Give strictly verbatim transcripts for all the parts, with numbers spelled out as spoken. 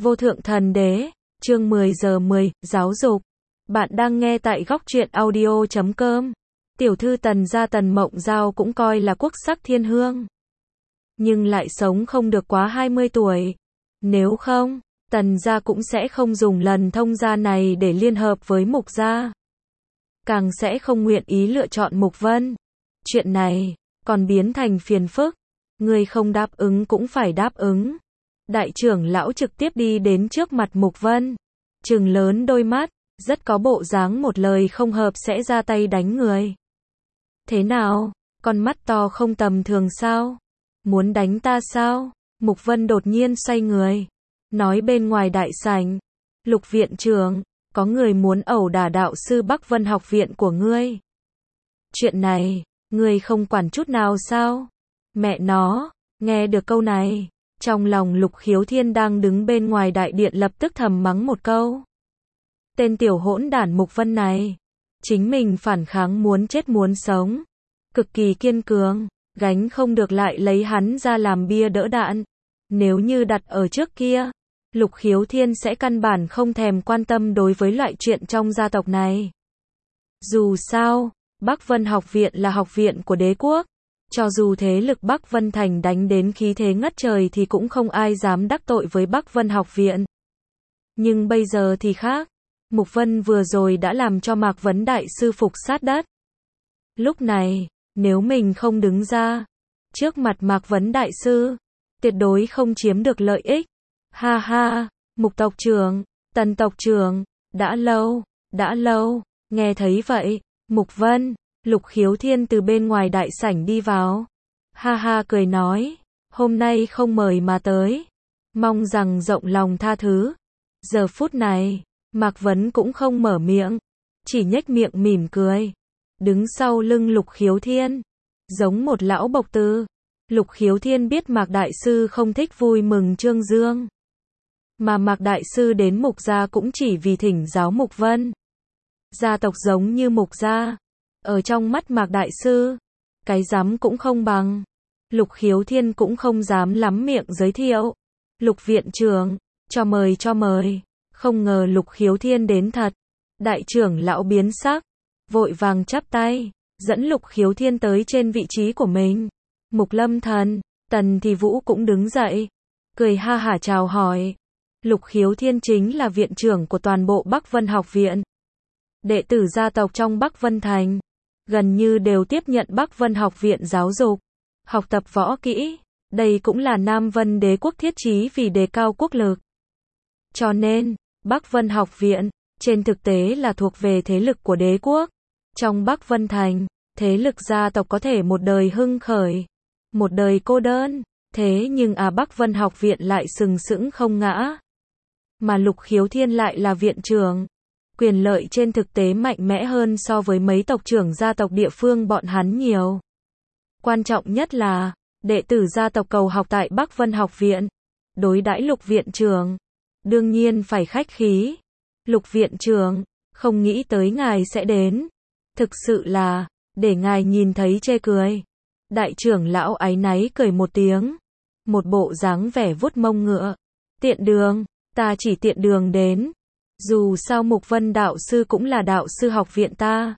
Vô thượng thần đế, chương mười giờ mười, giáo dục. Bạn đang nghe tại góc truyện audio chấm com. Tiểu thư Tần gia Tần Mộng Giao cũng coi là quốc sắc thiên hương. Nhưng lại sống không được quá hai mươi tuổi. Nếu không, Tần gia cũng sẽ không dùng lần thông gia này để liên hợp với Mục gia. Càng sẽ không nguyện ý lựa chọn Mục Vân. Chuyện này, còn biến thành phiền phức. Người không đáp ứng cũng phải đáp ứng. Đại trưởng lão trực tiếp đi đến trước mặt Mục Vân. Trừng lớn đôi mắt, rất có bộ dáng một lời không hợp sẽ ra tay đánh người. Thế nào, con mắt to không tầm thường sao? Muốn đánh ta sao? Mục Vân đột nhiên xoay người. Nói bên ngoài đại sảnh. Lục viện trưởng, có người muốn ẩu đả đạo sư Bắc Vân học viện của ngươi. Chuyện này, ngươi không quản chút nào sao? Mẹ nó, nghe được câu này. Trong lòng Lục Khiếu Thiên đang đứng bên ngoài đại điện lập tức thầm mắng một câu. Tên tiểu hỗn đản Mục Vân này. Chính mình phản kháng muốn chết muốn sống. Cực kỳ kiên cường, gánh không được lại lấy hắn ra làm bia đỡ đạn. Nếu như đặt ở trước kia, Lục Khiếu Thiên sẽ căn bản không thèm quan tâm đối với loại chuyện trong gia tộc này. Dù sao, Bắc Vân học viện là học viện của đế quốc. Cho dù thế lực Bắc Vân Thành đánh đến khí thế ngất trời thì cũng không ai dám đắc tội với Bắc Vân học viện. Nhưng bây giờ thì khác. Mục Vân vừa rồi đã làm cho Mạc Vấn Đại Sư phục sát đất. Lúc này, nếu mình không đứng ra, trước mặt Mạc Vấn Đại Sư, tuyệt đối không chiếm được lợi ích. Ha ha, Mục tộc trưởng, Tần tộc trưởng, đã lâu, đã lâu, nghe thấy vậy, Mục Vân, Lục Khiếu Thiên từ bên ngoài đại sảnh đi vào. Ha ha cười nói, hôm nay không mời mà tới. Mong rằng rộng lòng tha thứ. Giờ phút này, Mạc Vấn cũng không mở miệng. Chỉ nhếch miệng mỉm cười. Đứng sau lưng Lục Khiếu Thiên. Giống một lão bộc tư. Lục Khiếu Thiên biết Mạc Đại Sư không thích vui mừng trương dương. Mà Mạc Đại Sư đến Mục gia cũng chỉ vì thỉnh giáo Mục Vân. Gia tộc giống như Mục gia. Ở trong mắt Mạc Đại Sư, cái dám cũng không bằng. Lục Khiếu Thiên cũng không dám lắm miệng giới thiệu. Lục viện trưởng, cho mời cho mời. Không ngờ Lục Khiếu Thiên đến thật. Đại trưởng lão biến sắc, vội vàng chắp tay, dẫn Lục Khiếu Thiên tới trên vị trí của mình. Mục Lâm Thần, Tần Thì Vũ cũng đứng dậy, cười ha hả chào hỏi. Lục Khiếu Thiên chính là viện trưởng của toàn bộ Bắc Vân học viện. Đệ tử gia tộc trong Bắc Vân Thành, gần như đều tiếp nhận Bắc Vân học viện giáo dục, học tập võ kỹ. Đây cũng là Nam Vân đế quốc thiết chí vì đề cao quốc lực. Cho nên, Bắc Vân học viện, trên thực tế là thuộc về thế lực của đế quốc. Trong Bắc Vân Thành, thế lực gia tộc có thể một đời hưng khởi, một đời cô đơn. Thế nhưng à Bắc Vân học viện lại sừng sững không ngã. Mà Lục Khiếu Thiên lại là viện trưởng. Quyền lợi trên thực tế mạnh mẽ hơn so với mấy tộc trưởng gia tộc địa phương bọn hắn nhiều. Quan trọng nhất là, đệ tử gia tộc cầu học tại Bắc Vân học viện. Đối đãi Lục viện trưởng, đương nhiên phải khách khí. Lục viện trưởng, không nghĩ tới ngài sẽ đến. Thực sự là, để ngài nhìn thấy chê cười. Đại trưởng lão áy náy cười một tiếng. Một bộ dáng vẻ vuốt mông ngựa. Tiện đường, ta chỉ tiện đường đến. Dù sao Mục Vân đạo sư cũng là đạo sư học viện ta.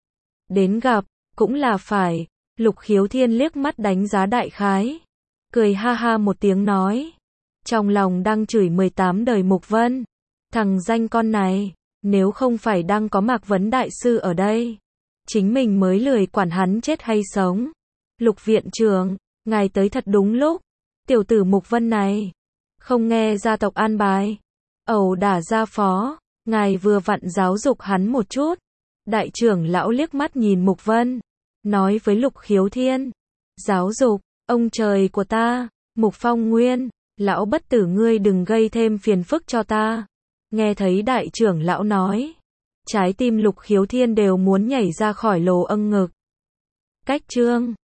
Đến gặp, cũng là phải. Lục Khiếu Thiên liếc mắt đánh giá đại khái. Cười ha ha một tiếng nói. Trong lòng đang chửi mười tám đời Mục Vân. Thằng danh con này, nếu không phải đang có Mạc Vấn Đại Sư ở đây, chính mình mới lười quản hắn chết hay sống. Lục viện trưởng, ngài tới thật đúng lúc. Tiểu tử Mục Vân này, không nghe gia tộc an bài, ẩu đả gia phó, ngài vừa vặn giáo dục hắn một chút. Đại trưởng lão liếc mắt nhìn Mục Vân, nói với Lục Khiếu Thiên, giáo dục, ông trời của ta, Mục Phong Nguyên, lão bất tử ngươi đừng gây thêm phiền phức cho ta. Nghe thấy đại trưởng lão nói, trái tim Lục Khiếu Thiên đều muốn nhảy ra khỏi lồ âng ngực. Cách chương